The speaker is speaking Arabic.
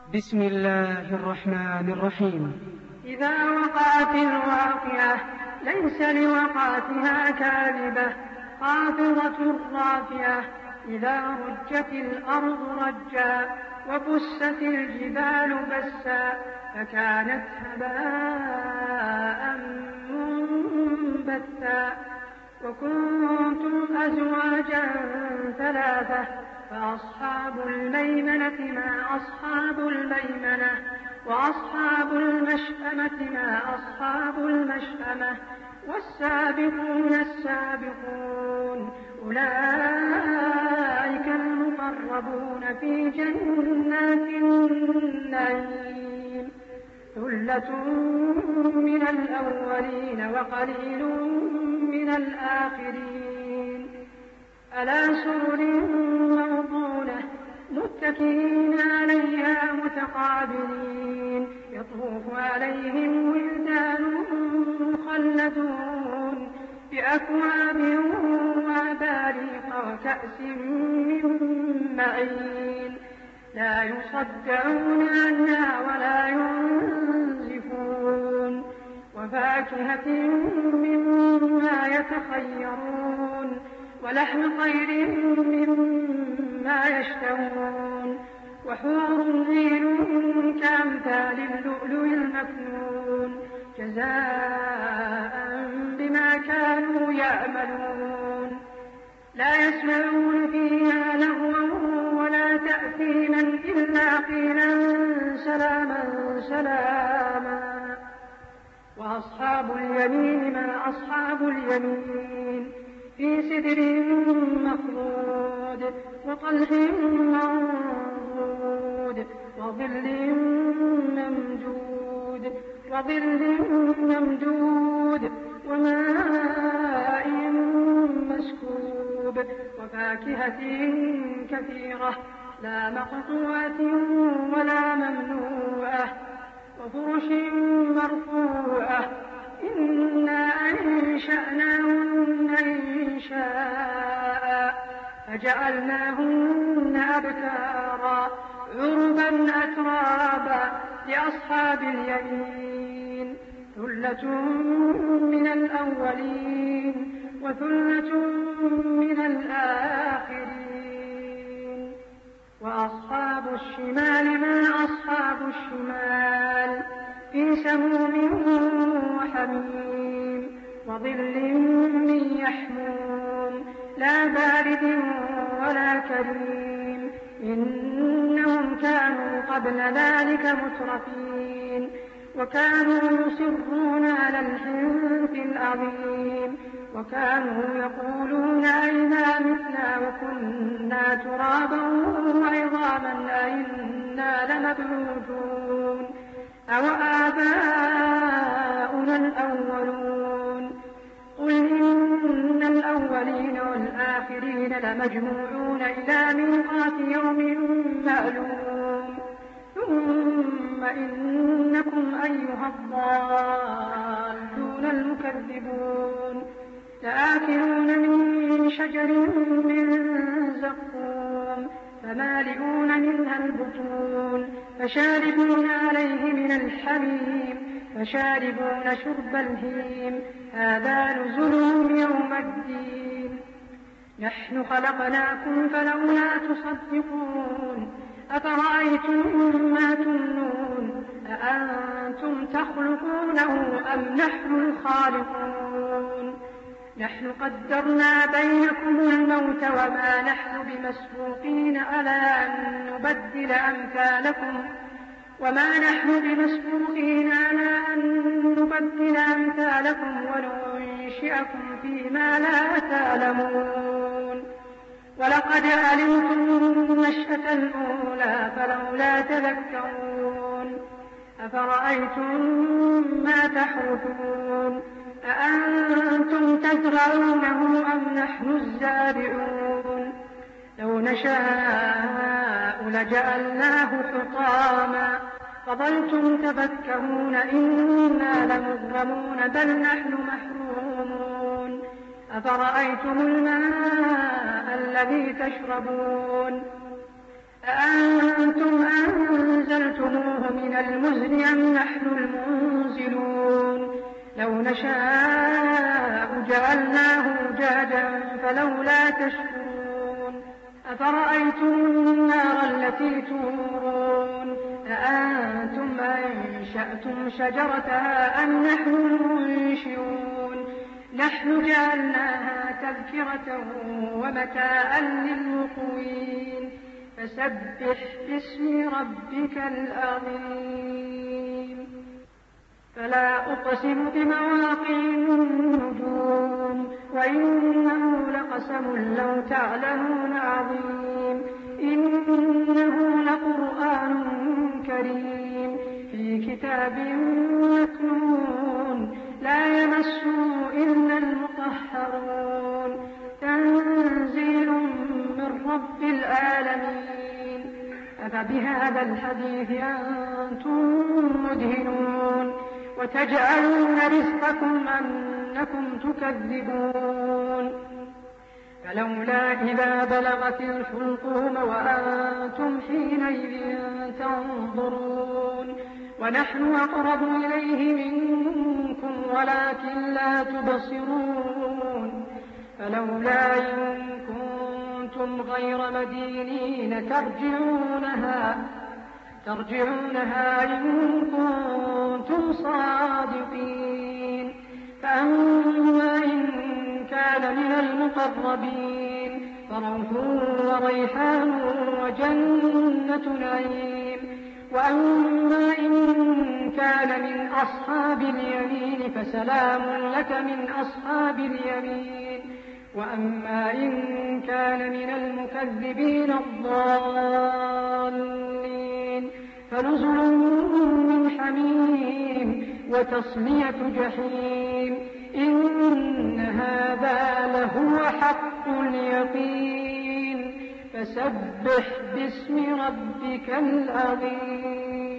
بسم الله الرحمن الرحيم. إذا وقعت الواقعة ليس لوقعتها كاذبة خافضة رافعة إذا رجت الأرض رجا وبست الجبال بسا فكانت هباء منبثا وكنتم أزواجا ثلاثة فأصحاب الميمنة ما أصحاب الميمنة وأصحاب المشأمة ما أصحاب المشأمة والسابقون السابقون أولئك المقربون في جنات النعيم ثلة من الأولين وقليل من الآخرين على سرر موضونة متكئين عليها متقابلين يطوف عليهم ولدان مخلدون بأكواب وأباريق وكأس من معين لا يصدعون عنها ولا ينزفون وفاكهة مما يتخيرون ولحم طير مما يشتهون وحور عين كأمثال اللؤلؤ المكنون جزاء بما كانوا يعملون لا يسمعون فيها لغوا ولا تأثيما إلا قيلا سلاما سلاما وأصحاب اليمين ما أصحاب اليمين في سدر مخضود وطلح منضود وظل ممدود وماء مسكوب وفاكهة كثيرة لا مقطوعة ولا ممنوعة وفرش مرفوعة إنا أنشأناهن إنشاء فجعلناهن أبكارا عربا أترابا لأصحاب اليمين ثلة من الأولين وثلة من الآخرين وأصحاب الشمال ما أصحاب الشمال في سموم وحميم وظل من يحموم لا بارد ولا كريم إنهم كانوا قبل ذلك مترفين وكانوا يصرون على الحنث العظيم وكانوا يقولون أئذا متنا وكنا ترابا وعظاما أئنا لمبعوثون أو آباؤنا الأولون قل إن الأولين والآخرين لمجموعون إلى ميقات يوم معلوم ثم إنكم أيها الضالون المكذبون لآكلون من شجر من زقوم فمالئون منها البطون فشاربون عليه من الحميم فشاربون شرب الهيم هذا نزلهم يوم الدين نحن خلقناكم فلولا تصدقون أفرأيتم ما تمنون أأنتم تخلقونه أم نحن الخالقون نحن قدرنا بينكم الموت وما نحن بمسبوقين على أن نبدل أمثالكم وننشئكم فيما لا تعلمون ولقد علمتم النشأة الأولى فلولا تذكرون أفرأيتم ما تحرثون أأنتم تزرعونه أم نحن الزارعون لو نشاء لجعلناه حطاما فظلتم تفكهون إنا لمغرمون بل نحن محرومون أفرأيتم الماء الذي تشربون أأنتم أنزلتم المزن أم نحن المنزلون لو نشاء جعلناه أجاجا فلولا تشكرون أفرأيتم النار التي تورون أأنتم أنشأتم شجرتها أم نحن المنشئون نحن جعلناها تذكرة ومتاعا للمقوين فسبح باسم ربك العظيم فلا أقسم بمواقع النجوم وإنه لقسم لو تعلمون عظيم إنه لقرآن كريم في كتاب مكنون لا يمسه إلا المطهرون تنزيل من رب العالمين أفبهذا الحديث أنتم مدهنون وتجعلون رزقكم أنكم تكذبون فلولا إذا بلغت الحلقوم وأنتم حينئذ تنظرون ونحن أقرب إليه منكم ولكن لا تبصرون فلولا إن كنتم غير مدينين ترجعونها إن كنتم صادقين فأما إن كان من المقربين فروح وريحان وجنة نعيم وأما إن كان من أصحاب اليمين فسلام لك من أصحاب اليمين وأما إن كان من المكذبين الضالين فنزل من حميم وتصلية جحيم إن هذا لهو حق اليقين فسبح باسم ربك العظيم